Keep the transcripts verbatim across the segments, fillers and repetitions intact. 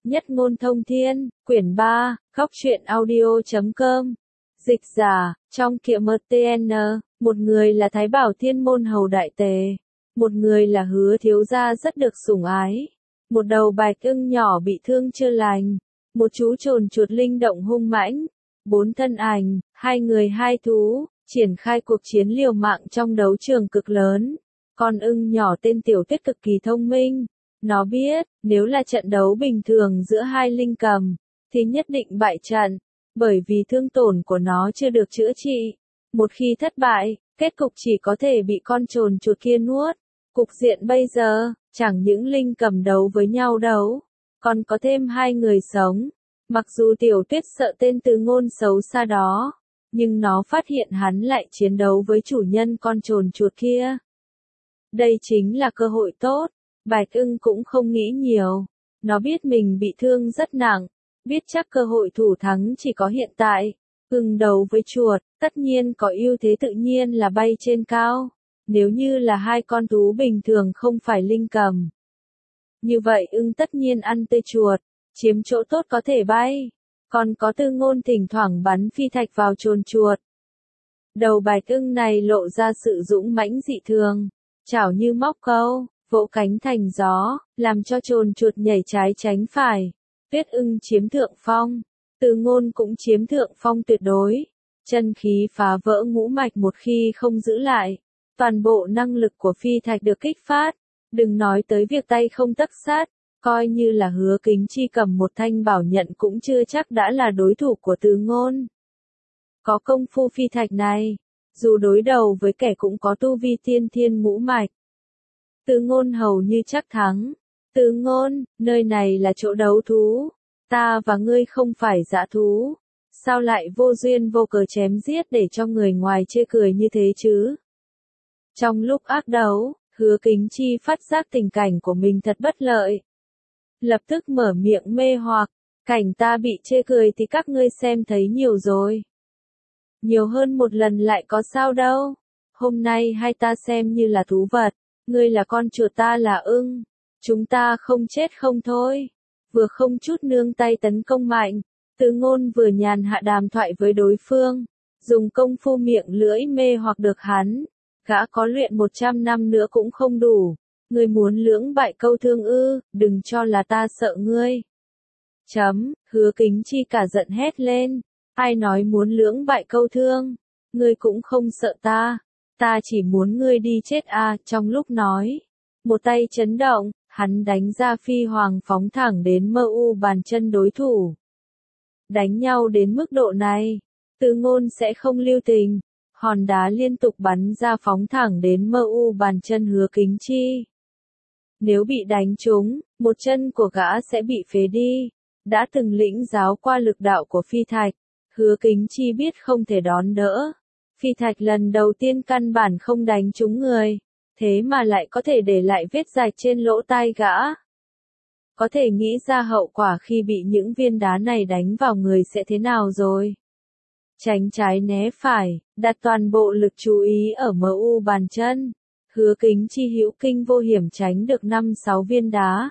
Nhất ngôn thông thiên, quyển ba, góc truyện audio chấm com. Dịch giả, trong Kiệm em tê en, một người là Thái Bảo Thiên môn hầu đại tề, một người là Hứa thiếu gia rất được sủng ái, một đầu bạch ưng nhỏ bị thương chưa lành, một chú trồn chuột linh động hung mãnh, bốn thân ảnh, hai người hai thú, triển khai cuộc chiến liều mạng trong đấu trường cực lớn. Con ưng nhỏ tên Tiểu Tuyết cực kỳ thông minh. Nó biết, nếu là trận đấu bình thường giữa hai linh cầm, thì nhất định bại trận, bởi vì thương tổn của nó chưa được chữa trị. Một khi thất bại, kết cục chỉ có thể bị con trồn chuột kia nuốt. Cục diện bây giờ, chẳng những linh cầm đấu với nhau đấu, còn có thêm hai người sống. Mặc dù Tiểu Tuyết sợ tên Từ Ngôn xấu xa đó, nhưng nó phát hiện hắn lại chiến đấu với chủ nhân con trồn chuột kia. Đây chính là cơ hội tốt. Bạch ưng cũng không nghĩ nhiều. Nó biết mình bị thương rất nặng, biết chắc cơ hội thủ thắng chỉ có hiện tại. Ưng đấu với chuột, tất nhiên có ưu thế tự nhiên là bay trên cao. Nếu như là hai con thú bình thường không phải linh cầm, như vậy ưng tất nhiên ăn tươi chuột, chiếm chỗ tốt có thể bay. Còn có Từ Ngôn thỉnh thoảng bắn phi thạch vào trồn chuột. Đầu bạch ưng này lộ ra sự dũng mãnh dị thường, chảo như móc câu, vỗ cánh thành gió, làm cho trồn chuột nhảy trái tránh phải. Tuyết ưng chiếm thượng phong, Từ Ngôn cũng chiếm thượng phong tuyệt đối. Chân khí phá vỡ ngũ mạch một khi không giữ lại. Toàn bộ năng lực của phi thạch được kích phát. Đừng nói tới việc tay không tấc sát, coi như là Hứa Kính Chi cầm một thanh bảo nhận cũng chưa chắc đã là đối thủ của Từ Ngôn. Có công phu phi thạch này, dù đối đầu với kẻ cũng có tu vi tiên thiên ngũ mạch, Từ Ngôn hầu như chắc thắng. Từ Ngôn, nơi này là chỗ đấu thú. Ta và ngươi không phải dã thú. Sao lại vô duyên vô cớ chém giết để cho người ngoài chê cười như thế chứ? Trong lúc ác đấu, Hứa Kính Chi phát giác tình cảnh của mình thật bất lợi. Lập tức mở miệng mê hoặc, cảnh ta bị chê cười thì các ngươi xem thấy nhiều rồi. Nhiều hơn một lần lại có sao đâu. Hôm nay hai ta xem như là thú vật. Ngươi là con chuột ta là ưng. Chúng ta không chết không thôi. Vừa không chút nương tay tấn công mạnh, Từ Ngôn vừa nhàn hạ đàm thoại với đối phương. Dùng công phu miệng lưỡi mê hoặc được hắn. Gã có luyện một trăm năm nữa cũng không đủ. Ngươi muốn lưỡng bại câu thương ư, đừng cho là ta sợ ngươi. Chấm, Hứa Kính Chi cả giận hét lên. Ai nói muốn lưỡng bại câu thương? Ngươi cũng không sợ ta. Ta chỉ muốn ngươi đi chết à, trong lúc nói. Một tay chấn động, hắn đánh ra phi hoàng phóng thẳng đến mơ u bàn chân đối thủ. Đánh nhau đến mức độ này, Từ Ngôn sẽ không lưu tình. Hòn đá liên tục bắn ra phóng thẳng đến mơ u bàn chân Hứa Kính Chi. Nếu bị đánh trúng, một chân của gã sẽ bị phế đi. Đã từng lĩnh giáo qua lực đạo của phi thạch, Hứa Kính Chi biết không thể đón đỡ. Phi thạch lần đầu tiên căn bản không đánh trúng người, thế mà lại có thể để lại vết rạch trên lỗ tai gã. Có thể nghĩ ra hậu quả khi bị những viên đá này đánh vào người sẽ thế nào rồi. Tránh trái né phải, đặt toàn bộ lực chú ý ở mờ u bàn chân. Hứa Kính Chi hữu kinh vô hiểm tránh được năm sáu viên đá.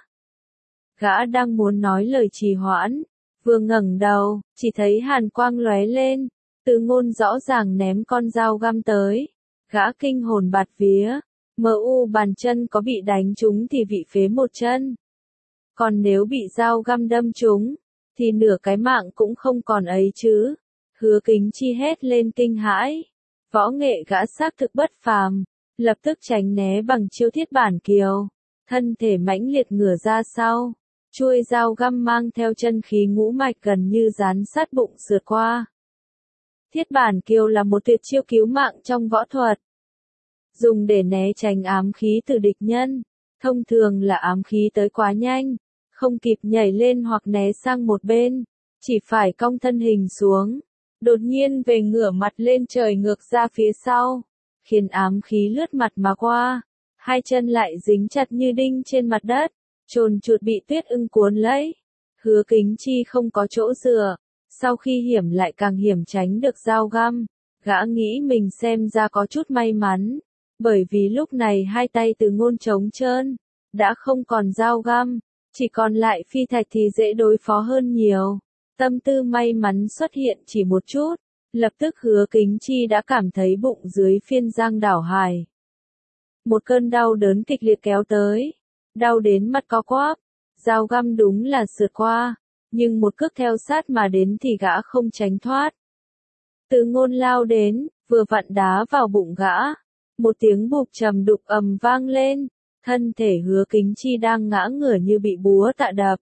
Gã đang muốn nói lời trì hoãn, vừa ngẩng đầu, chỉ thấy hàn quang lóe lên. Từ Ngôn rõ ràng ném con dao găm tới. Gã kinh hồn bạt vía. Mờ u bàn chân có bị đánh trúng thì bị phế một chân. Còn nếu bị dao găm đâm trúng, thì nửa cái mạng cũng không còn ấy chứ. Hứa Kính Chi hét lên kinh hãi. Võ nghệ gã xác thực bất phàm. Lập tức tránh né bằng chiêu thiết bản kiều. Thân thể mãnh liệt ngửa ra sau. Chuôi dao găm mang theo chân khí ngũ mạch gần như dán sát bụng sượt qua. Thiết bản kiều là một tuyệt chiêu cứu mạng trong võ thuật. Dùng để né tránh ám khí từ địch nhân. Thông thường là ám khí tới quá nhanh, không kịp nhảy lên hoặc né sang một bên. Chỉ phải cong thân hình xuống. Đột nhiên về ngửa mặt lên trời ngược ra phía sau. Khiến ám khí lướt mặt mà qua. Hai chân lại dính chặt như đinh trên mặt đất. Trồn chuột bị tuyết ưng cuốn lấy. Hứa Kính Chi không có chỗ dựa. Sau khi hiểm lại càng hiểm tránh được dao găm. Gã nghĩ mình xem ra có chút may mắn. Bởi vì lúc này hai tay Từ Ngôn trống trơn. Đã không còn dao găm. Chỉ còn lại phi thạch thì dễ đối phó hơn nhiều. Tâm tư may mắn xuất hiện chỉ một chút, lập tức Hứa Kính Chi đã cảm thấy bụng dưới phiên giang đảo hải. Một cơn đau đớn kịch liệt kéo tới, đau đến mặt co quắp, dao găm đúng là sượt qua, nhưng một cước theo sát mà đến thì gã không tránh thoát. Từ Ngôn lao đến, vừa vặn đá vào bụng gã, một tiếng bụp trầm đục ầm vang lên, thân thể Hứa Kính Chi đang ngã ngửa như bị búa tạ đập.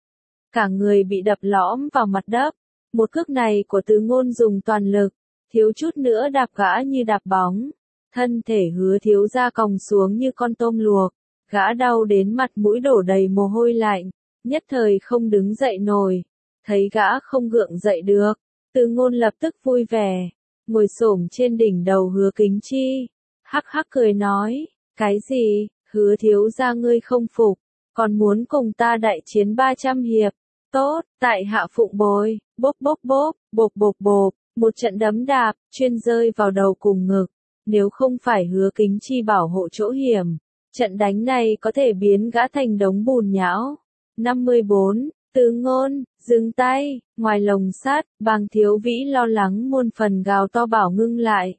Cả người bị đập lõm vào mặt đất, một cước này của Từ Ngôn dùng toàn lực, thiếu chút nữa đạp gã như đạp bóng. Thân thể Hứa thiếu gia còng xuống như con tôm luộc, gã đau đến mặt mũi đổ đầy mồ hôi lạnh, nhất thời không đứng dậy nổi, thấy gã không gượng dậy được, Từ Ngôn lập tức vui vẻ, ngồi xổm trên đỉnh đầu Hứa Kính Chi, hắc hắc cười nói, cái gì, Hứa thiếu gia ngươi không phục, còn muốn cùng ta đại chiến ba trăm hiệp, tốt, tại hạ phụng bồi, bốp bốp bốp, bộp bộp bộp, một trận đấm đạp, chuyên rơi vào đầu cùng ngực. Nếu không phải Hứa Kính Chi bảo hộ chỗ hiểm, trận đánh này có thể biến gã thành đống bùn nhão. năm mươi bốn, Từ Ngôn, dừng tay, ngoài lồng sắt, Bàng Thiếu Vĩ lo lắng muôn phần gào to bảo ngưng lại.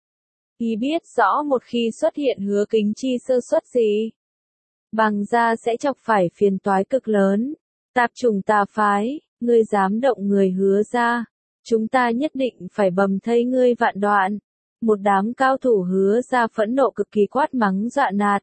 Y biết rõ một khi xuất hiện Hứa Kính Chi sơ suất gì, Bàng gia sẽ chọc phải phiền toái cực lớn. Tạp chủng tà phái, ngươi dám động người Hứa gia, chúng ta nhất định phải bầm thây ngươi vạn đoạn. Một đám cao thủ Hứa gia phẫn nộ cực kỳ quát mắng dọa nạt.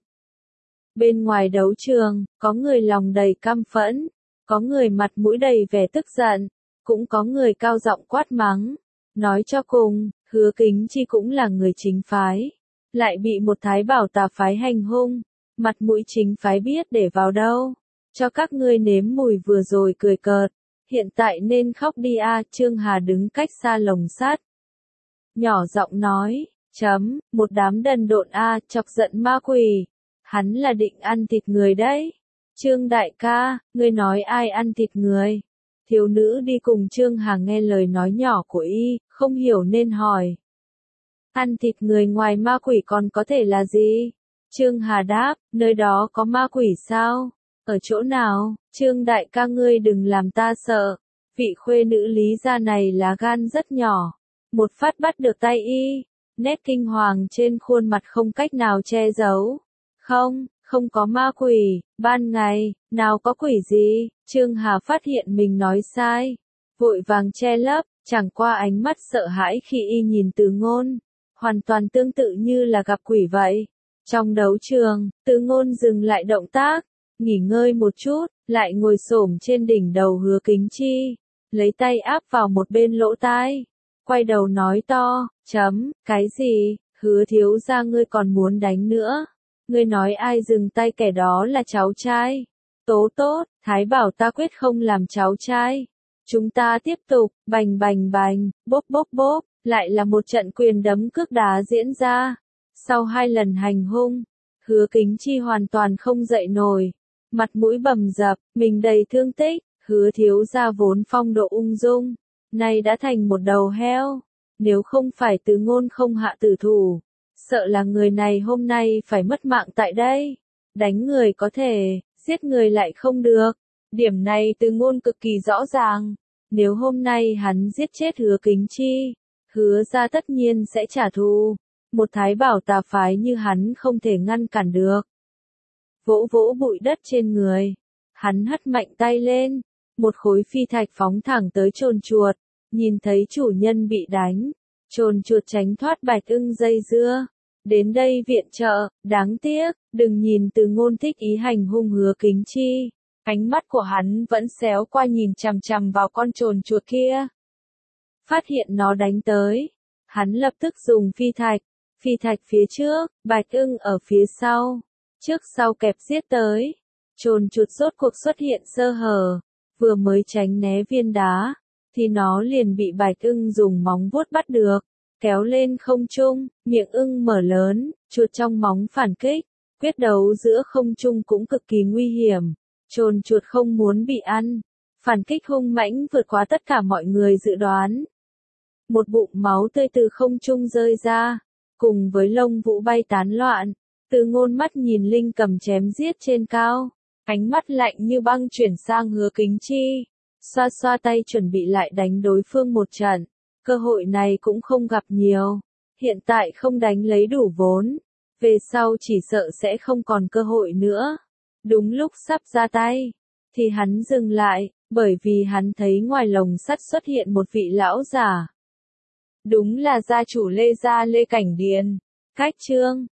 Bên ngoài đấu trường, có người lòng đầy căm phẫn, có người mặt mũi đầy vẻ tức giận, cũng có người cao giọng quát mắng. Nói cho cùng, Hứa Kính Chi cũng là người chính phái, lại bị một thái bảo tà phái hành hung, mặt mũi chính phái biết để vào đâu. Cho các ngươi nếm mùi vừa rồi cười cợt, hiện tại nên khóc đi a. Trương Hà đứng cách xa lồng sắt, nhỏ giọng nói, chấm, một đám đần độn a, chọc giận ma quỷ. Hắn là định ăn thịt người đấy. Trương đại ca, ngươi nói ai ăn thịt người? Thiếu nữ đi cùng Trương Hà nghe lời nói nhỏ của y, không hiểu nên hỏi. Ăn thịt người ngoài ma quỷ còn có thể là gì? Trương Hà đáp, nơi đó có ma quỷ sao? Ở chỗ nào? Trương đại ca ngươi đừng làm ta sợ. Vị khuê nữ Lý gia này lá gan rất nhỏ. Một phát bắt được tay y, nét kinh hoàng trên khuôn mặt không cách nào che giấu. Không, không có ma quỷ, ban ngày, nào có quỷ gì, Trương Hà phát hiện mình nói sai, vội vàng che lấp, chẳng qua ánh mắt sợ hãi khi y nhìn Từ Ngôn, hoàn toàn tương tự như là gặp quỷ vậy. Trong đấu trường, Từ Ngôn dừng lại động tác, nghỉ ngơi một chút, lại ngồi xổm trên đỉnh đầu Hứa Kính Chi, lấy tay áp vào một bên lỗ tai, quay đầu nói to, chấm, cái gì, Hứa thiếu gia ngươi còn muốn đánh nữa? Ngươi nói ai dừng tay kẻ đó là cháu trai. Tố tốt, Thái bảo ta quyết không làm cháu trai. Chúng ta tiếp tục, bành bành bành, bốp bốp bốp, lại là một trận quyền đấm cước đá diễn ra. Sau hai lần hành hung, Hứa Kính Chi hoàn toàn không dậy nổi. Mặt mũi bầm dập, mình đầy thương tích, Hứa thiếu gia vốn phong độ ung dung, nay đã thành một đầu heo. Nếu không phải Từ Ngôn không hạ tử thủ, sợ là người này hôm nay phải mất mạng tại đây. Đánh người có thể, giết người lại không được. Điểm này Từ Ngôn cực kỳ rõ ràng. Nếu hôm nay hắn giết chết Hứa Kính Chi, Hứa gia tất nhiên sẽ trả thù. Một thái bảo tà phái như hắn không thể ngăn cản được. Vỗ vỗ bụi đất trên người, hắn hất mạnh tay lên, một khối phi thạch phóng thẳng tới trồn chuột. Nhìn thấy chủ nhân bị đánh, trồn chuột tránh thoát Bạch Ưng dây dưa, đến đây viện trợ. Đáng tiếc, đừng nhìn Từ Ngôn thích ý hành hung Hứa Kính Chi, ánh mắt của hắn vẫn xéo qua nhìn chằm chằm vào con trồn chuột kia. Phát hiện nó đánh tới, hắn lập tức dùng phi thạch, phi thạch phía trước, Bạch Ưng ở phía sau, trước sau kẹp giết tới. Trồn chuột rốt cuộc xuất hiện sơ hở, vừa mới tránh né viên đá, thì nó liền bị Bạch Ưng dùng móng vuốt bắt được, kéo lên không trung, miệng ưng mở lớn, chuột trong móng phản kích, quyết đấu giữa không trung cũng cực kỳ nguy hiểm. Trồn chuột không muốn bị ăn, phản kích hung mãnh vượt quá tất cả mọi người dự đoán. Một bụng máu tươi từ không trung rơi ra, cùng với lông vũ bay tán loạn. Từ Ngôn mắt nhìn Linh Cầm chém giết trên cao, Ánh mắt lạnh như băng chuyển sang Hứa Kính Chi, xoa xoa tay chuẩn bị lại đánh đối phương một trận. Cơ hội này cũng không gặp nhiều. Hiện tại không đánh lấy đủ vốn, về sau chỉ sợ sẽ không còn cơ hội nữa. Đúng lúc sắp ra tay, thì hắn dừng lại, bởi vì hắn thấy ngoài lồng sắt xuất hiện một vị lão giả. Đúng là gia chủ Lê gia Lê Cảnh Điền. Cách chương